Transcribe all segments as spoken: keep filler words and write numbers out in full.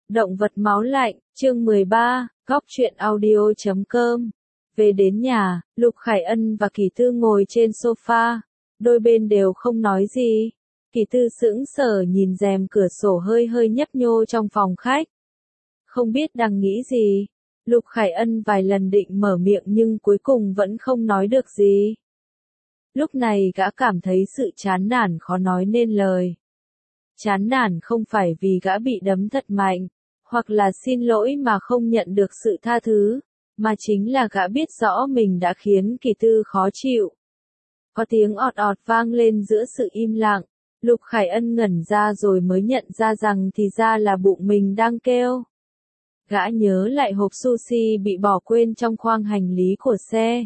Động vật máu lạnh, chương mười ba, góc truyện audio chấm com. Về đến nhà, Lục Khải Ân và Kỳ Tư ngồi trên sofa, đôi bên đều không nói gì. Kỳ Tư sững sờ nhìn rèm cửa sổ hơi hơi nhấp nhô trong phòng khách. Không biết đang nghĩ gì. Lục Khải Ân vài lần định mở miệng nhưng cuối cùng vẫn không nói được gì. Lúc này gã cảm thấy sự chán nản khó nói nên lời. Chán nản không phải vì gã bị đấm thật mạnh, hoặc là xin lỗi mà không nhận được sự tha thứ, mà chính là gã biết rõ mình đã khiến Kỳ Tư khó chịu. Có tiếng ọt ọt vang lên giữa sự im lặng, Lục Khải Ân ngẩn ra rồi mới nhận ra rằng thì ra là bụng mình đang kêu. Gã nhớ lại hộp sushi bị bỏ quên trong khoang hành lý của xe.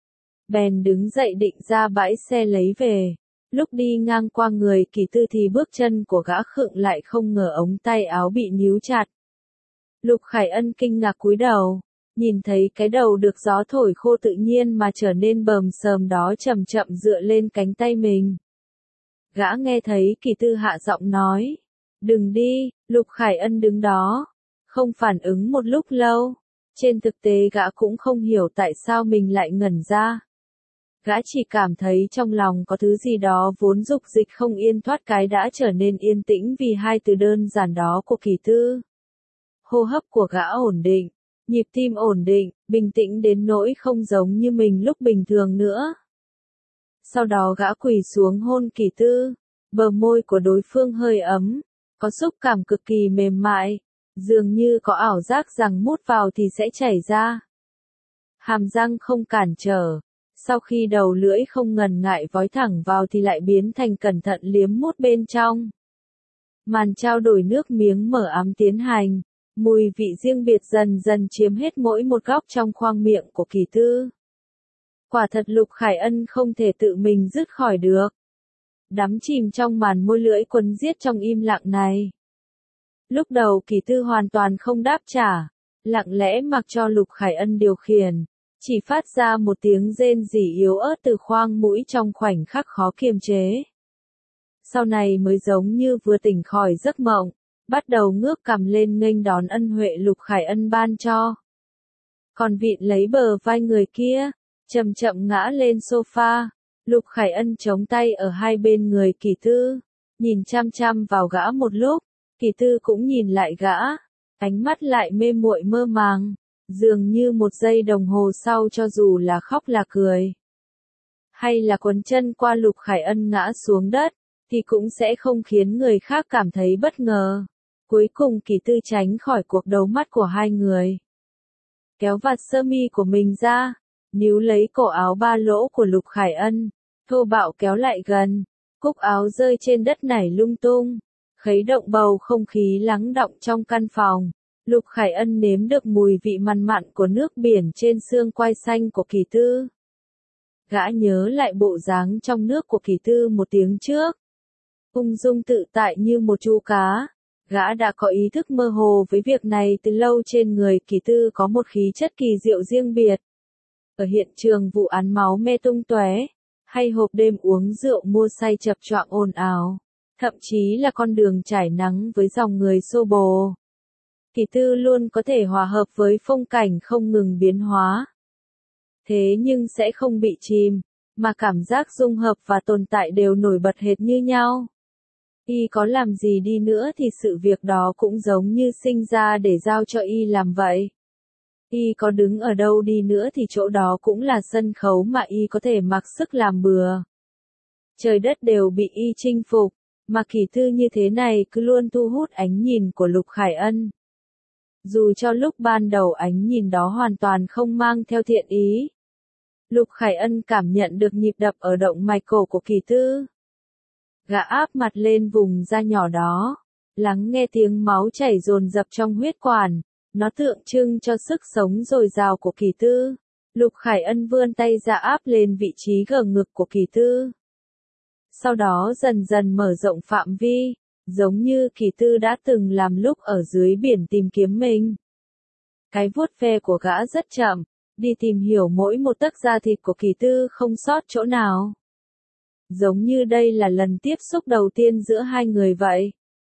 Bèn đứng dậy định ra bãi xe lấy về. Lúc đi ngang qua người Kỳ Tư thì bước chân của gã khựng lại, không ngờ ống tay áo bị níu chặt. Lục Khải Ân kinh ngạc cúi đầu, nhìn thấy cái đầu được gió thổi khô tự nhiên mà trở nên bờm sờm đó chậm chậm dựa lên cánh tay mình. Gã nghe thấy Kỳ Tư hạ giọng nói, đừng đi. Lục Khải Ân đứng đó, không phản ứng một lúc lâu. Trên thực tế gã cũng không hiểu tại sao mình lại ngẩn ra. Gã chỉ cảm thấy trong lòng có thứ gì đó vốn dục dịch không yên thoát cái đã trở nên yên tĩnh vì hai từ đơn giản đó của Kỳ Tư. Hô hấp của gã ổn định, nhịp tim ổn định, bình tĩnh đến nỗi không giống như mình lúc bình thường nữa. Sau đó gã quỳ xuống hôn Kỳ Tư, bờ môi của đối phương hơi ấm, có xúc cảm cực kỳ mềm mại, dường như có ảo giác rằng mút vào thì sẽ chảy ra. Hàm răng không cản trở. Sau khi đầu lưỡi không ngần ngại vói thẳng vào thì lại biến thành cẩn thận liếm mút bên trong. Màn trao đổi nước miếng mở ám tiến hành, mùi vị riêng biệt dần dần chiếm hết mỗi một góc trong khoang miệng của Kỳ Tư. Quả thật Lục Khải Ân không thể tự mình dứt khỏi được. Đắm chìm trong màn môi lưỡi quấn giết trong im lặng này. Lúc đầu Kỳ Tư hoàn toàn không đáp trả, lặng lẽ mặc cho Lục Khải Ân điều khiển. Chỉ phát ra một tiếng rên rỉ yếu ớt từ khoang mũi trong khoảnh khắc khó kiềm chế. Sau này mới giống như vừa tỉnh khỏi giấc mộng, bắt đầu ngước cằm lên nghênh đón ân huệ Lục Khải Ân ban cho. Còn vịn lấy bờ vai người kia, chậm chậm ngã lên sofa, Lục Khải Ân chống tay ở hai bên người Kỳ Tư, nhìn chăm chăm vào gã một lúc, Kỳ Tư cũng nhìn lại gã, ánh mắt lại mê muội mơ màng. Dường như một giây đồng hồ sau cho dù là khóc là cười, hay là quấn chân qua Lục Khải Ân ngã xuống đất, thì cũng sẽ không khiến người khác cảm thấy bất ngờ. Cuối cùng Kỳ Tư tránh khỏi cuộc đấu mắt của hai người. Kéo vạt sơ mi của mình ra, níu lấy cổ áo ba lỗ của Lục Khải Ân, thô bạo kéo lại gần, cúc áo rơi trên đất nảy lung tung, khuấy động bầu không khí lắng đọng trong căn phòng. Lục Khải Ân nếm được mùi vị mặn mặn của nước biển trên xương quai xanh của Kỳ Tư. Gã nhớ lại bộ dáng trong nước của Kỳ Tư một tiếng trước. Ung dung tự tại như một chú cá. Gã đã có ý thức mơ hồ với việc này từ lâu. Trên người Kỳ Tư có một khí chất kỳ diệu riêng biệt. Ở hiện trường vụ án máu me tung tóe, hay hộp đêm uống rượu mua say chập choạng ồn ào, thậm chí là con đường trải nắng với dòng người xô bồ. Kỳ Tư luôn có thể hòa hợp với phong cảnh không ngừng biến hóa. Thế nhưng sẽ không bị chìm, mà cảm giác dung hợp và tồn tại đều nổi bật hệt như nhau. Y có làm gì đi nữa thì sự việc đó cũng giống như sinh ra để giao cho Y làm vậy. Y có đứng ở đâu đi nữa thì chỗ đó cũng là sân khấu mà Y có thể mặc sức làm bừa. Trời đất đều bị Y chinh phục, mà Kỳ Tư như thế này cứ luôn thu hút ánh nhìn của Lục Khải Ân. Dù cho lúc ban đầu ánh nhìn đó hoàn toàn không mang theo thiện ý. Lục Khải Ân cảm nhận được nhịp đập ở động mạch cổ của Kỳ Tư. Gã áp mặt lên vùng da nhỏ đó, lắng nghe tiếng máu chảy dồn dập trong huyết quản, nó tượng trưng cho sức sống dồi dào của Kỳ Tư. Lục Khải Ân vươn tay ra áp lên vị trí gờ ngực của Kỳ Tư. Sau đó dần dần mở rộng phạm vi. Giống như Kỳ Tư đã từng làm lúc ở dưới biển tìm kiếm mình. Cái vuốt ve của gã rất chậm, đi tìm hiểu mỗi một tấc da thịt của Kỳ Tư không sót chỗ nào. Giống như đây là lần tiếp xúc đầu tiên giữa hai người vậy.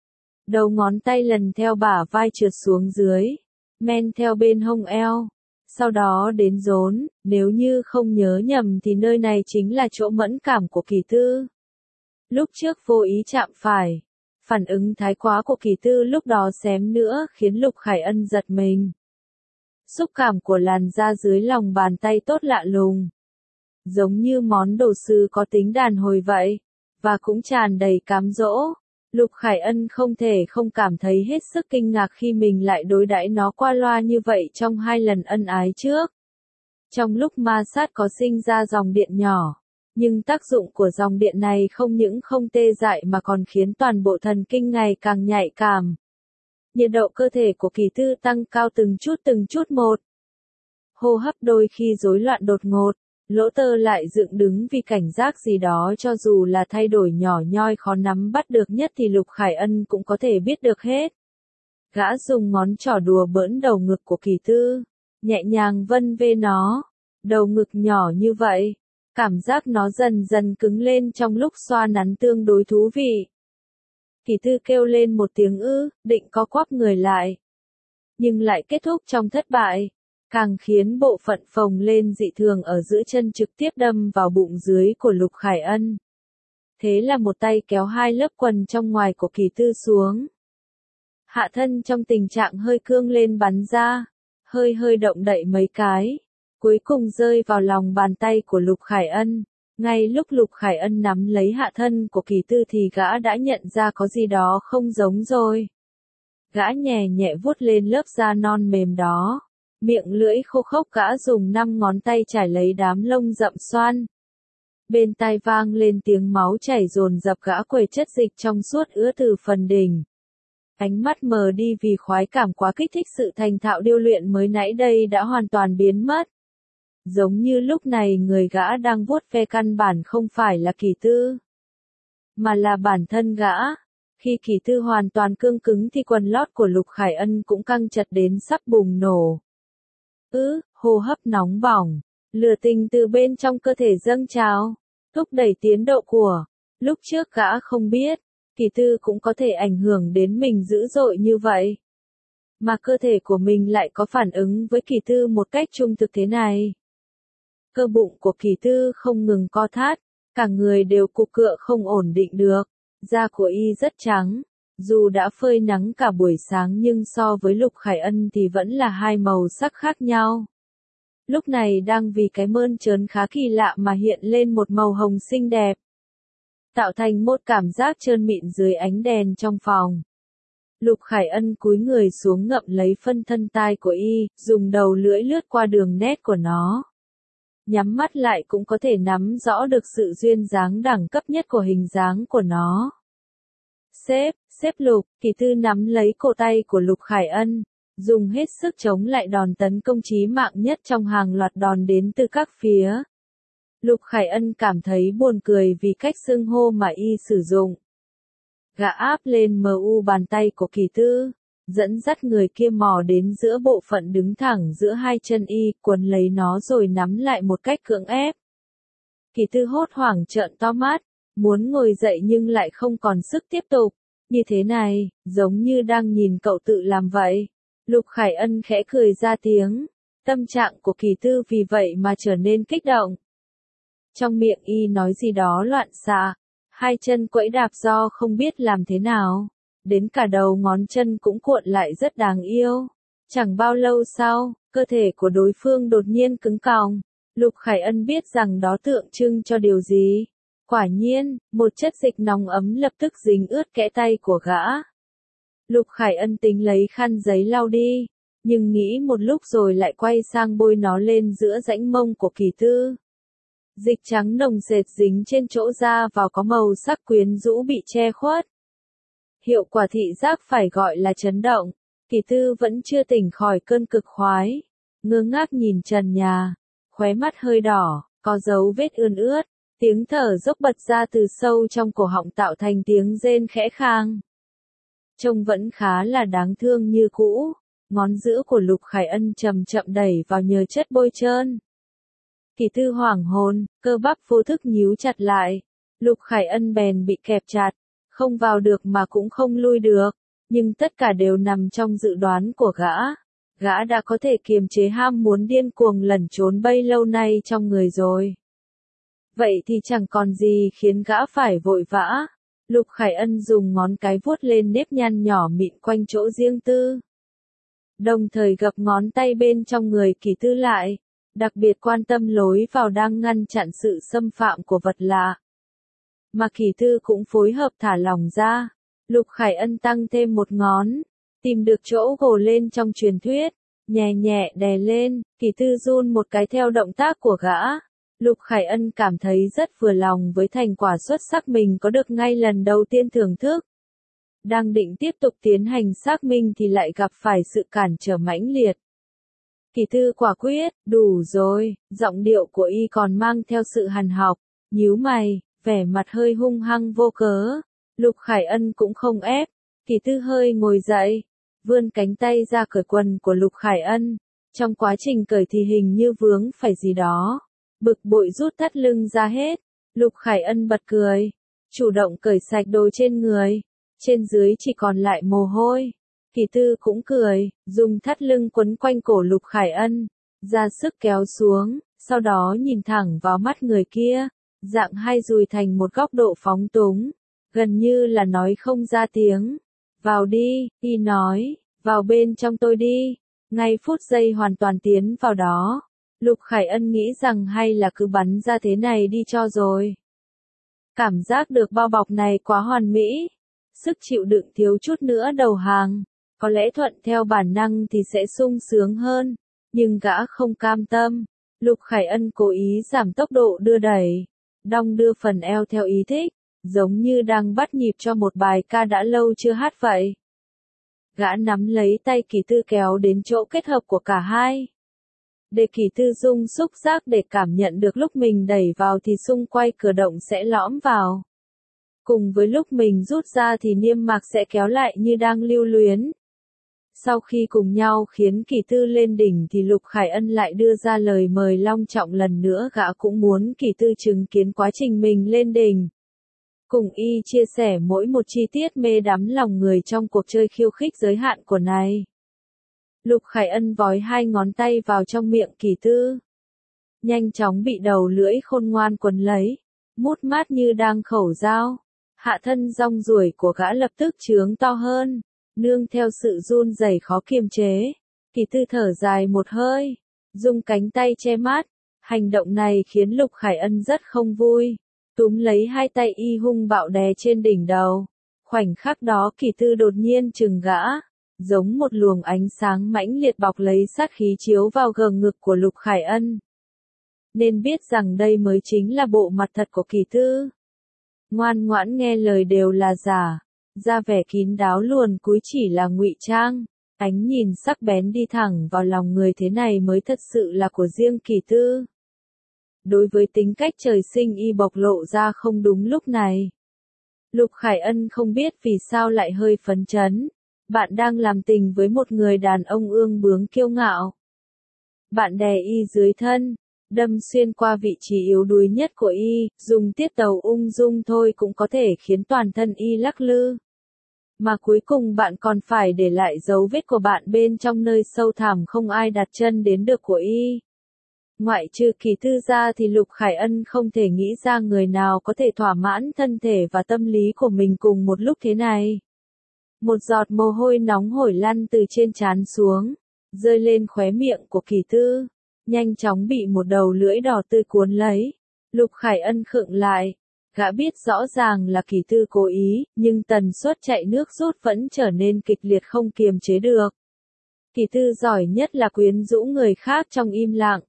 Đầu ngón tay lần theo bả vai trượt xuống dưới, men theo bên hông eo, sau đó đến rốn, nếu như không nhớ nhầm thì nơi này chính là chỗ mẫn cảm của Kỳ Tư. Lúc trước vô ý chạm phải, phản ứng thái quá của Kỳ Tư lúc đó xém nữa khiến Lục Khải Ân giật mình. Xúc cảm của làn da dưới lòng bàn tay tốt lạ lùng, giống như món đồ sứ có tính đàn hồi vậy, và cũng tràn đầy cám dỗ. Lục Khải Ân không thể không cảm thấy hết sức kinh ngạc khi mình lại đối đãi nó qua loa như vậy trong hai lần ân ái trước. Trong lúc ma sát có sinh ra dòng điện nhỏ, nhưng tác dụng của dòng điện này không những không tê dại mà còn khiến toàn bộ thần kinh ngày càng nhạy cảm. Nhiệt độ cơ thể của Kỳ Tư tăng cao từng chút từng chút một. Hô hấp đôi khi rối loạn đột ngột, lỗ tơ lại dựng đứng vì cảnh giác gì đó, cho dù là thay đổi nhỏ nhoi khó nắm bắt được nhất thì Lục Khải Ân cũng có thể biết được hết. Gã dùng ngón trỏ đùa bỡn đầu ngực của Kỳ Tư, nhẹ nhàng vân vê nó. Đầu ngực nhỏ như vậy, cảm giác nó dần dần cứng lên trong lúc xoa nắn tương đối thú vị. Kỳ Tư kêu lên một tiếng ư, định co quắp người lại, nhưng lại kết thúc trong thất bại, càng khiến bộ phận phồng lên dị thường ở giữa chân trực tiếp đâm vào bụng dưới của Lục Khải Ân. Thế là một tay kéo hai lớp quần trong ngoài của Kỳ Tư xuống. Hạ thân trong tình trạng hơi cương lên bắn ra, hơi hơi động đậy mấy cái, cuối cùng rơi vào lòng bàn tay của Lục Khải Ân. Ngay lúc Lục Khải Ân nắm lấy hạ thân của Kỳ Tư thì gã đã nhận ra có gì đó không giống rồi. Gã nhẹ nhẹ vuốt lên lớp da non mềm đó, miệng lưỡi khô khốc gã dùng năm ngón tay trải lấy đám lông rậm xoăn. Bên tai vang lên tiếng máu chảy dồn dập, gã quầy chất dịch trong suốt ứa từ phần đỉnh. Ánh mắt mờ đi vì khoái cảm quá kích thích, sự thành thạo điêu luyện mới nãy đây đã hoàn toàn biến mất. Giống như lúc này người gã đang vuốt ve căn bản không phải là Kỳ Tư, mà là bản thân gã. Khi Kỳ Tư hoàn toàn cương cứng thì quần lót của Lục Khải Ân cũng căng chặt đến sắp bùng nổ. Ứ, hô hấp nóng bỏng, lửa tình từ bên trong cơ thể dâng trào, thúc đẩy tiến độ của. Lúc trước gã không biết, Kỳ Tư cũng có thể ảnh hưởng đến mình dữ dội như vậy. Mà cơ thể của mình lại có phản ứng với Kỳ Tư một cách trung thực thế này. Cơ bụng của Kỳ Tư không ngừng co thắt, cả người đều cục cựa không ổn định được. Da của y rất trắng, dù đã phơi nắng cả buổi sáng nhưng so với Lục Khải Ân thì vẫn là hai màu sắc khác nhau. Lúc này đang vì cái mơn trớn khá kỳ lạ mà hiện lên một màu hồng xinh đẹp, tạo thành một cảm giác trơn mịn dưới ánh đèn trong phòng. Lục Khải Ân cúi người xuống ngậm lấy phân thân tai của y, dùng đầu lưỡi lướt qua đường nét của nó. Nhắm mắt lại cũng có thể nắm rõ được sự duyên dáng đẳng cấp nhất của hình dáng của nó. Xếp, xếp Lục, Kỳ Tư nắm lấy cổ tay của Lục Khải Ân, dùng hết sức chống lại đòn tấn công chí mạng nhất trong hàng loạt đòn đến từ các phía. Lục Khải Ân cảm thấy buồn cười vì cách xưng hô mà y sử dụng. Gã áp lên mờ u bàn tay của Kỳ Tư, dẫn dắt người kia mò đến giữa bộ phận đứng thẳng giữa hai chân y, quấn lấy nó rồi nắm lại một cách cưỡng ép. Kỳ Tư hốt hoảng trợn to mắt, muốn ngồi dậy nhưng lại không còn sức tiếp tục. Như thế này, giống như đang nhìn cậu tự làm vậy. Lục Khải Ân khẽ cười ra tiếng, tâm trạng của Kỳ Tư vì vậy mà trở nên kích động. Trong miệng y nói gì đó loạn xạ, hai chân quẫy đạp do không biết làm thế nào, đến cả đầu ngón chân cũng cuộn lại rất đáng yêu. Chẳng bao lâu sau, cơ thể của đối phương đột nhiên cứng còng. Lục Khải Ân biết rằng đó tượng trưng cho điều gì. Quả nhiên, một chất dịch nóng ấm lập tức dính ướt kẽ tay của gã. Lục Khải Ân tính lấy khăn giấy lau đi, nhưng nghĩ một lúc rồi lại quay sang bôi nó lên giữa rãnh mông của Kỳ Tư. Dịch trắng nồng sệt dính trên chỗ da vào có màu sắc quyến rũ bị che khuất. Hiệu quả thị giác phải gọi là chấn động. Kỳ Tư vẫn chưa tỉnh khỏi cơn cực khoái, ngơ ngác nhìn trần nhà, khóe mắt hơi đỏ, có dấu vết ươn ướt, tiếng thở dốc bật ra từ sâu trong cổ họng tạo thành tiếng rên khẽ khang. Trông vẫn khá là đáng thương như cũ, ngón giữa của Lục Khải Ân chậm chậm đẩy vào nhờ chất bôi trơn. Kỳ Tư hoảng hồn, cơ bắp vô thức nhíu chặt lại. Lục Khải Ân bèn bị kẹp chặt, không vào được mà cũng không lui được. Nhưng tất cả đều nằm trong dự đoán của gã. Gã đã có thể kiềm chế ham muốn điên cuồng lẩn trốn bấy lâu nay trong người rồi. Vậy thì chẳng còn gì khiến gã phải vội vã. Lục Khải Ân dùng ngón cái vuốt lên nếp nhăn nhỏ mịn quanh chỗ riêng tư. Đồng thời gập ngón tay bên trong người Kỳ Tư lại, đặc biệt quan tâm lối vào đang ngăn chặn sự xâm phạm của vật lạ. Mà Kỳ Tư cũng phối hợp thả lỏng ra. Lục Khải Ân tăng thêm một ngón, tìm được chỗ gồ lên trong truyền thuyết, nhẹ nhẹ đè lên, Kỳ Tư run một cái theo động tác của gã. Lục Khải Ân cảm thấy rất vừa lòng với thành quả xuất sắc mình có được ngay lần đầu tiên thưởng thức. Đang định tiếp tục tiến hành xác minh thì lại gặp phải sự cản trở mãnh liệt. Kỳ Tư quả quyết, đủ rồi, giọng điệu của y còn mang theo sự hằn học, nhíu mày, vẻ mặt hơi hung hăng vô cớ. Lục Khải Ân cũng không ép, Kỳ Tư hơi ngồi dậy, vươn cánh tay ra cởi quần của Lục Khải Ân. Trong quá trình cởi thì hình như vướng phải gì đó. Bực bội rút thắt lưng ra hết. Lục Khải Ân bật cười, chủ động cởi sạch đồ trên người. Trên dưới chỉ còn lại mồ hôi. Kỳ Tư cũng cười, dùng thắt lưng quấn quanh cổ Lục Khải Ân, ra sức kéo xuống, sau đó nhìn thẳng vào mắt người kia, dạng hai dùi thành một góc độ phóng túng, gần như là nói không ra tiếng. Vào đi, y nói, vào bên trong tôi đi. Ngay phút giây hoàn toàn tiến vào đó. Lục Khải Ân nghĩ rằng hay là cứ bắn ra thế này đi cho rồi. Cảm giác được bao bọc này quá hoàn mỹ. Sức chịu đựng thiếu chút nữa đầu hàng. Có lẽ thuận theo bản năng thì sẽ sung sướng hơn. Nhưng gã không cam tâm. Lục Khải Ân cố ý giảm tốc độ đưa đẩy. Đong đưa phần eo theo ý thích. Giống như đang bắt nhịp cho một bài ca đã lâu chưa hát vậy. Gã nắm lấy tay Kỳ Tư kéo đến chỗ kết hợp của cả hai. Để Kỳ Tư dung xúc giác để cảm nhận được lúc mình đẩy vào thì xung quanh cửa động sẽ lõm vào. Cùng với lúc mình rút ra thì niêm mạc sẽ kéo lại như đang lưu luyến. Sau khi cùng nhau khiến Kỳ Tư lên đỉnh thì Lục Khải Ân lại đưa ra lời mời long trọng lần nữa, gã cũng muốn Kỳ Tư chứng kiến quá trình mình lên đỉnh. Cùng y chia sẻ mỗi một chi tiết mê đắm lòng người trong cuộc chơi khiêu khích giới hạn của này. Lục Khải Ân vói hai ngón tay vào trong miệng Kỳ Tư. Nhanh chóng bị đầu lưỡi khôn ngoan quấn lấy, mút mát như đang khẩu dao. Hạ thân rong ruổi của gã lập tức trướng to hơn, nương theo sự run rẩy khó kiềm chế. Kỳ Tư thở dài một hơi, dùng cánh tay che mắt. Hành động này khiến Lục Khải Ân rất không vui. Túm lấy hai tay y hung bạo đè trên đỉnh đầu. Khoảnh khắc đó Kỳ Tư đột nhiên chừng gã, giống một luồng ánh sáng mãnh liệt bọc lấy sát khí chiếu vào gờ ngực của Lục Khải Ân. Nên biết rằng đây mới chính là bộ mặt thật của Kỳ Tư. Ngoan ngoãn nghe lời đều là giả, ra vẻ kín đáo luồn cúi chỉ là ngụy trang. Ánh nhìn sắc bén đi thẳng vào lòng người thế này mới thật sự là của riêng Kỳ Tư. Đối với tính cách trời sinh y bộc lộ ra không đúng lúc này. Lục Khải Ân không biết vì sao lại hơi phấn chấn. Bạn đang làm tình với một người đàn ông ương bướng kiêu ngạo. Bạn đè y dưới thân, đâm xuyên qua vị trí yếu đuối nhất của y, dùng tiết tấu ung dung thôi cũng có thể khiến toàn thân y lắc lư. Mà cuối cùng bạn còn phải để lại dấu vết của bạn bên trong nơi sâu thẳm không ai đặt chân đến được của y. Ngoại trừ Kỳ Tư ra thì Lục Khải Ân không thể nghĩ ra người nào có thể thỏa mãn thân thể và tâm lý của mình cùng một lúc thế này. Một giọt mồ hôi nóng hổi lăn từ trên trán xuống, rơi lên khóe miệng của Kỳ Tư, nhanh chóng bị một đầu lưỡi đỏ tươi cuốn lấy. Lục Khải Ân khựng lại, gã biết rõ ràng là Kỳ Tư cố ý, nhưng tần suất chạy nước rút vẫn trở nên kịch liệt không kiềm chế được. Kỳ Tư giỏi nhất là quyến rũ người khác trong im lặng.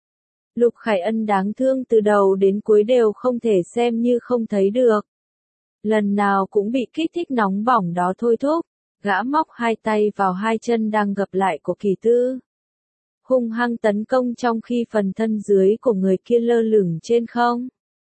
Lục Khải Ân đáng thương từ đầu đến cuối đều không thể xem như không thấy được. Lần nào cũng bị kích thích nóng bỏng đó thôi thúc, gã móc hai tay vào hai chân đang gập lại của Kỳ Tư. Hung hăng tấn công trong khi phần thân dưới của người kia lơ lửng trên không.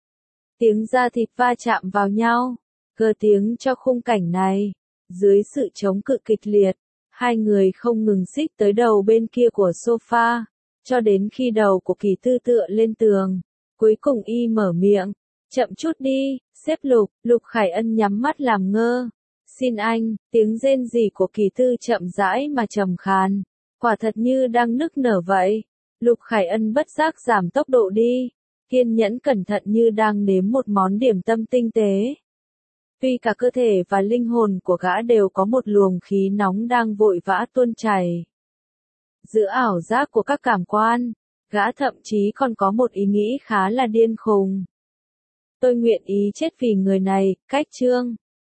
Tiếng da thịt va chạm vào nhau, cơ tiếng cho khung cảnh này. Dưới sự chống cự kịch liệt, hai người không ngừng xích tới đầu bên kia của sofa. Cho đến khi đầu của Kỳ Tư tựa lên tường, cuối cùng y mở miệng, chậm chút đi, xếp Lục. Lục Khải Ân nhắm mắt làm ngơ, Xin anh, tiếng rên rỉ của Kỳ Tư chậm rãi mà trầm khàn. Quả thật như đang nức nở vậy. Lục Khải Ân bất giác giảm tốc độ đi. Kiên nhẫn cẩn thận như đang nếm một món điểm tâm tinh tế. Tuy cả cơ thể và linh hồn của gã đều có một luồng khí nóng đang vội vã tuôn chảy. Giữa ảo giác của các cảm quan, gã thậm chí còn có một ý nghĩ khá là điên khùng. Tôi nguyện ý chết vì người này, cách chương.